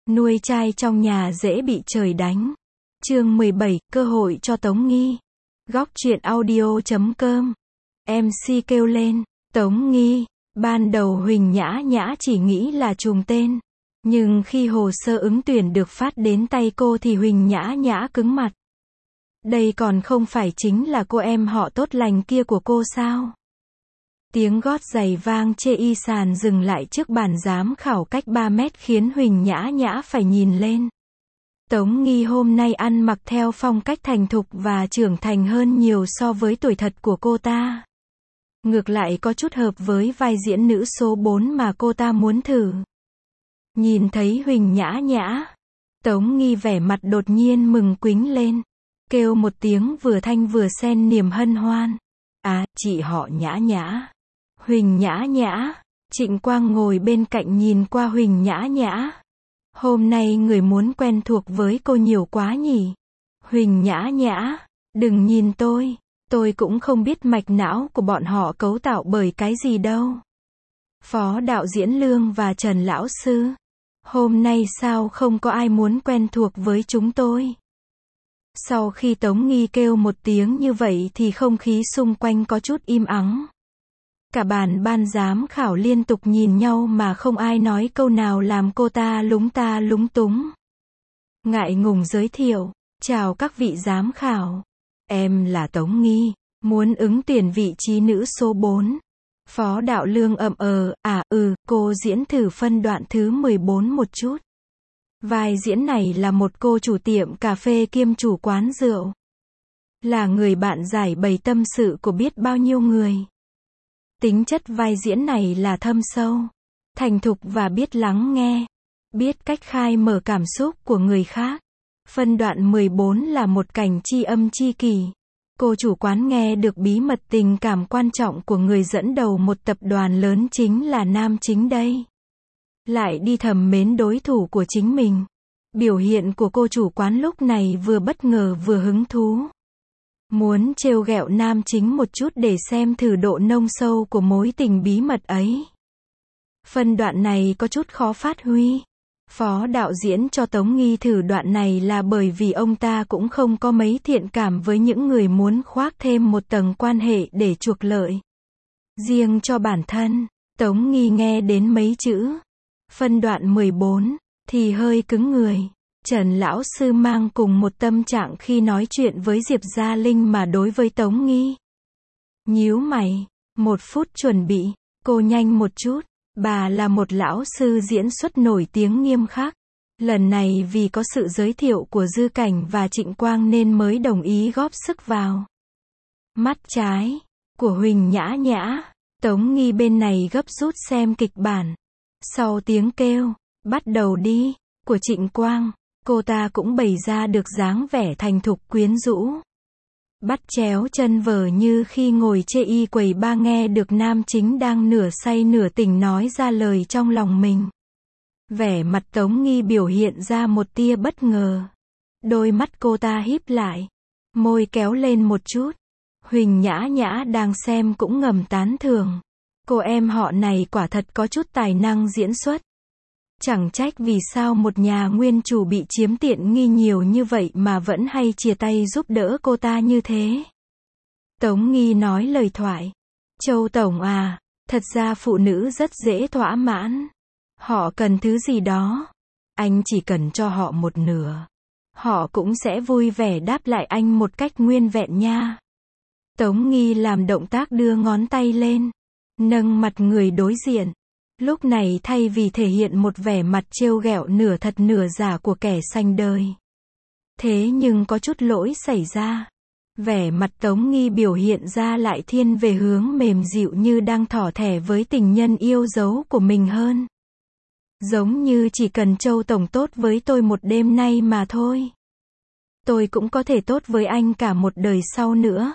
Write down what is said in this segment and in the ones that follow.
Nuôi trai trong nhà dễ bị trời đánh. Chương 17, cơ hội cho Tống Nghi. Góc truyện audio.com. MC kêu lên, Tống Nghi. Ban đầu Huỳnh Nhã Nhã chỉ nghĩ là trùng tên. Nhưng khi hồ sơ ứng tuyển được phát đến tay cô thì Huỳnh Nhã Nhã cứng mặt. Đây còn không phải chính là cô em họ tốt lành kia của cô sao? Tiếng gót giày vang chê y sàn dừng lại trước bàn giám khảo cách 3 mét khiến Huỳnh Nhã Nhã phải nhìn lên. Tống Nghi hôm nay ăn mặc theo phong cách thành thục và trưởng thành hơn nhiều so với tuổi thật của cô ta. Ngược lại có chút hợp với vai diễn nữ số 4 mà cô ta muốn thử. Nhìn thấy Huỳnh Nhã Nhã, Tống Nghi vẻ mặt đột nhiên mừng quính lên. Kêu một tiếng vừa thanh vừa xen niềm hân hoan. À, chị họ Nhã Nhã. Huỳnh Nhã Nhã. Trịnh Quang ngồi bên cạnh nhìn qua Huỳnh Nhã Nhã. Hôm nay người muốn quen thuộc với cô nhiều quá nhỉ. Huỳnh Nhã Nhã. Đừng nhìn tôi cũng không biết mạch não của bọn họ cấu tạo bởi cái gì đâu. Phó đạo diễn Lương và Trần Lão Sư. Hôm nay sao không có ai muốn quen thuộc với chúng tôi? Sau khi Tống Nghi kêu một tiếng như vậy thì không khí xung quanh có chút im ắng. Cả ban giám khảo liên tục nhìn nhau mà không ai nói câu nào làm cô ta lúng túng. Ngại ngùng giới thiệu, chào các vị giám khảo. Em là Tống Nghi, muốn ứng tuyển vị trí nữ số 4. Phó đạo Lương cô diễn thử phân đoạn thứ 14 một chút. Vai diễn này là một cô chủ tiệm cà phê kiêm chủ quán rượu. Là người bạn giải bày tâm sự của biết bao nhiêu người. Tính chất vai diễn này là thâm sâu, thành thục và biết lắng nghe. Biết cách khai mở cảm xúc của người khác. Phân đoạn 14 là một cảnh tri âm tri kỷ. Cô chủ quán nghe được bí mật tình cảm quan trọng của người dẫn đầu một tập đoàn lớn chính là nam chính đây. Lại đi thầm mến đối thủ của chính mình. Biểu hiện của cô chủ quán lúc này vừa bất ngờ vừa hứng thú. Muốn trêu ghẹo nam chính một chút để xem thử độ nông sâu của mối tình bí mật ấy. Phân đoạn này có chút khó phát huy. Phó đạo diễn cho Tống Nghi thử đoạn này là bởi vì ông ta cũng không có mấy thiện cảm với những người muốn khoác thêm một tầng quan hệ để chuộc lợi. Riêng cho bản thân, Tống Nghi nghe đến mấy chữ phân đoạn 14 thì hơi cứng người. Trần Lão Sư mang cùng một tâm trạng khi nói chuyện với Diệp Gia Linh mà đối với Tống Nghi. Nhíu mày, 1 phút chuẩn bị, cô nhanh một chút. Bà là một lão sư diễn xuất nổi tiếng nghiêm khắc. Lần này vì có sự giới thiệu của Dư Cảnh và Trịnh Quang nên mới đồng ý góp sức vào. Mắt trái của Huỳnh Nhã Nhã. Tống Nghi bên này gấp rút xem kịch bản. Sau tiếng kêu, bắt đầu đi, của Trịnh Quang, cô ta cũng bày ra được dáng vẻ thành thục quyến rũ. Bắt chéo chân vờ như khi ngồi chê y quầy ba nghe được nam chính đang nửa say nửa tỉnh nói ra lời trong lòng mình. Vẻ mặt Tống Nghi biểu hiện ra một tia bất ngờ. Đôi mắt cô ta híp lại. Môi kéo lên một chút. Huỳnh Nhã Nhã đang xem cũng ngầm tán thưởng. Cô em họ này quả thật có chút tài năng diễn xuất. Chẳng trách vì sao một nhà nguyên chủ bị chiếm tiện nghi nhiều như vậy mà vẫn hay chia tay giúp đỡ cô ta như thế. Tống Nghi nói lời thoại. Châu Tổng à, thật ra phụ nữ rất dễ thỏa mãn. Họ cần thứ gì đó. Anh chỉ cần cho họ một nửa. Họ cũng sẽ vui vẻ đáp lại anh một cách nguyên vẹn nha. Tống Nghi làm động tác đưa ngón tay lên. Nâng mặt người đối diện. Lúc này thay vì thể hiện một vẻ mặt trêu ghẹo nửa thật nửa giả của kẻ sành đời. Thế nhưng có chút lỗi xảy ra. Vẻ mặt Tống Nghi biểu hiện ra lại thiên về hướng mềm dịu như đang thỏ thẻ với tình nhân yêu dấu của mình hơn. Giống như chỉ cần Châu Tổng tốt với tôi một đêm nay mà thôi. Tôi cũng có thể tốt với anh cả một đời sau nữa.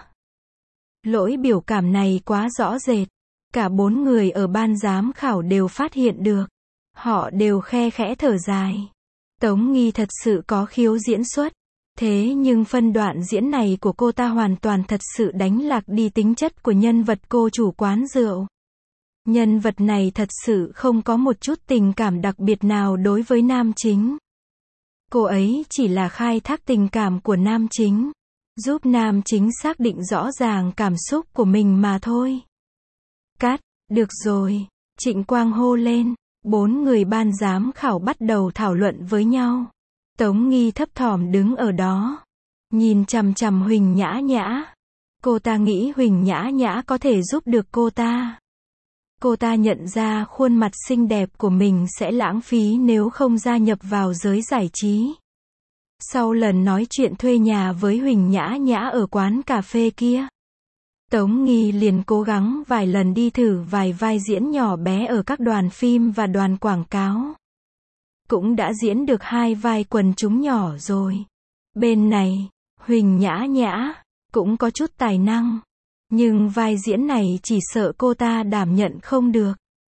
Lỗi biểu cảm này quá rõ rệt. Cả 4 người ở ban giám khảo đều phát hiện được. Họ đều khe khẽ thở dài. Tống Nghi thật sự có khiếu diễn xuất. Thế nhưng phân đoạn diễn này của cô ta hoàn toàn thật sự đánh lạc đi tính chất của nhân vật cô chủ quán rượu. Nhân vật này thật sự không có một chút tình cảm đặc biệt nào đối với nam chính. Cô ấy chỉ là khai thác tình cảm của nam chính, giúp nam chính xác định rõ ràng cảm xúc của mình mà thôi. Cắt, được rồi, Trịnh Quang hô lên. 4 người ban giám khảo bắt đầu thảo luận với nhau. Tống Nghi thấp thỏm đứng ở đó, nhìn chằm chằm Huỳnh Nhã Nhã. Cô ta nghĩ Huỳnh Nhã Nhã có thể giúp được cô ta. Cô ta nhận ra khuôn mặt xinh đẹp của mình sẽ lãng phí nếu không gia nhập vào giới giải trí. Sau lần nói chuyện thuê nhà với Huỳnh Nhã Nhã ở quán cà phê kia, Tống Nghi liền cố gắng vài lần đi thử vài vai diễn nhỏ bé ở các đoàn phim và đoàn quảng cáo. Cũng đã diễn được 2 vai quần chúng nhỏ rồi. Bên này, Huỳnh Nhã Nhã cũng có chút tài năng, nhưng vai diễn này chỉ sợ cô ta đảm nhận không được.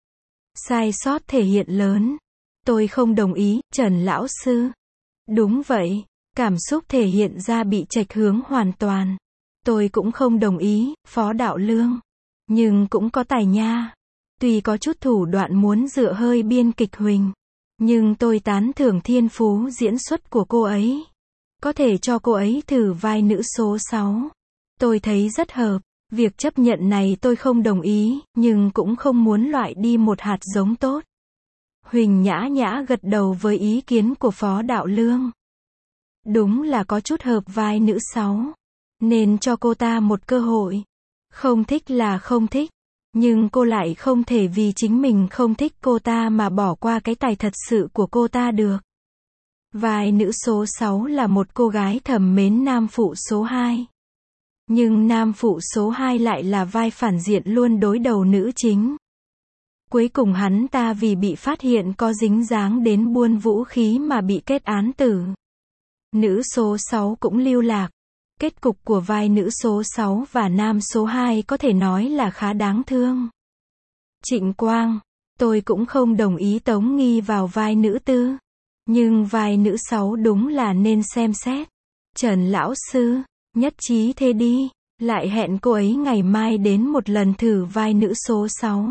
Sai sót thể hiện lớn. Tôi không đồng ý, Trần lão sư. Đúng vậy, cảm xúc thể hiện ra bị chệch hướng hoàn toàn. Tôi cũng không đồng ý, Phó Đạo Lương. Nhưng cũng có tài nha. Tuy có chút thủ đoạn muốn dựa hơi biên kịch Huỳnh, nhưng tôi tán thưởng thiên phú diễn xuất của cô ấy. Có thể cho cô ấy thử vai nữ số 6. Tôi thấy rất hợp. Việc chấp nhận này tôi không đồng ý, nhưng cũng không muốn loại đi một hạt giống tốt. Huỳnh Nhã Nhã gật đầu với ý kiến của Phó Đạo Lương. Đúng là có chút hợp vai nữ 6. Nên cho cô ta một cơ hội. Không thích là không thích. Nhưng cô lại không thể vì chính mình không thích cô ta mà bỏ qua cái tài thật sự của cô ta được. Vai nữ số 6 là một cô gái thầm mến nam phụ số 2. Nhưng nam phụ số 2 lại là vai phản diện luôn đối đầu nữ chính. Cuối cùng hắn ta vì bị phát hiện có dính dáng đến buôn vũ khí mà bị kết án tử. Nữ số 6 cũng lưu lạc. Kết cục của vai nữ số 6 và nam số 2 có thể nói là khá đáng thương. Trịnh Quang, tôi cũng không đồng ý Tống Nghi vào vai nữ tư. Nhưng vai nữ 6 đúng là nên xem xét. Trần lão sư, nhất trí thế đi. Lại hẹn cô ấy ngày mai đến một lần thử vai nữ số 6.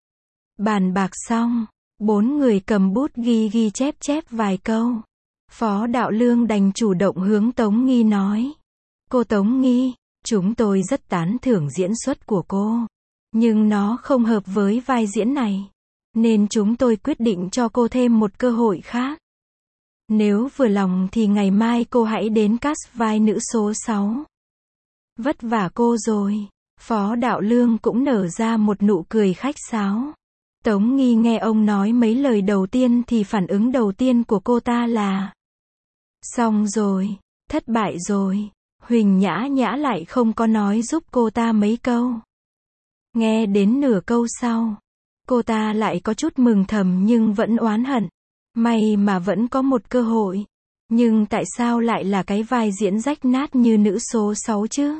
Bàn bạc xong, 4 người cầm bút ghi chép vài câu. Phó Đạo Lương đành chủ động hướng Tống Nghi nói. Cô Tống Nghi, chúng tôi rất tán thưởng diễn xuất của cô. Nhưng nó không hợp với vai diễn này. Nên chúng tôi quyết định cho cô thêm một cơ hội khác. Nếu vừa lòng thì ngày mai cô hãy đến cast vai nữ số 6. Vất vả cô rồi. Phó Đạo Lương cũng nở ra một nụ cười khách sáo. Tống Nghi nghe ông nói mấy lời đầu tiên thì phản ứng đầu tiên của cô ta là: xong rồi, thất bại rồi. Huỳnh Nhã Nhã lại không có nói giúp cô ta mấy câu. Nghe đến nửa câu sau, cô ta lại có chút mừng thầm nhưng vẫn oán hận. May mà vẫn có một cơ hội. Nhưng tại sao lại là cái vai diễn rách nát như nữ số 6 chứ?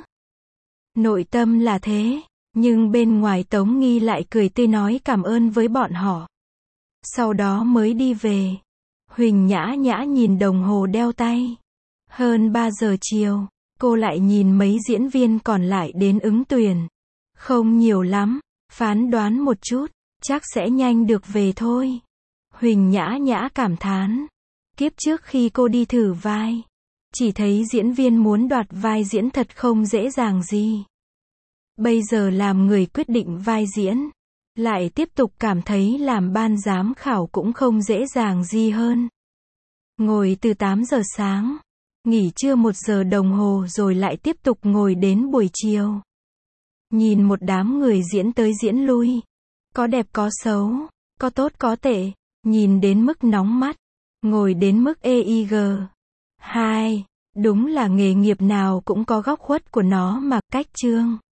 Nội tâm là thế, nhưng bên ngoài Tống Nghi lại cười tươi nói cảm ơn với bọn họ. Sau đó mới đi về. Huỳnh Nhã Nhã nhìn đồng hồ đeo tay. Hơn 3 giờ chiều, cô lại nhìn mấy diễn viên còn lại đến ứng tuyển. Không nhiều lắm, phán đoán một chút, chắc sẽ nhanh được về thôi. Huỳnh Nhã Nhã cảm thán. Kiếp trước khi cô đi thử vai, chỉ thấy diễn viên muốn đoạt vai diễn thật không dễ dàng gì. Bây giờ làm người quyết định vai diễn, lại tiếp tục cảm thấy làm ban giám khảo cũng không dễ dàng gì hơn. Ngồi từ 8 giờ sáng, nghỉ trưa 1 giờ đồng hồ rồi lại tiếp tục ngồi đến buổi chiều. Nhìn một đám người diễn tới diễn lui, có đẹp có xấu, có tốt có tệ, nhìn đến mức nóng mắt, ngồi đến mức EIG. 2. Đúng là nghề nghiệp nào cũng có góc khuất của nó mà. Cách chương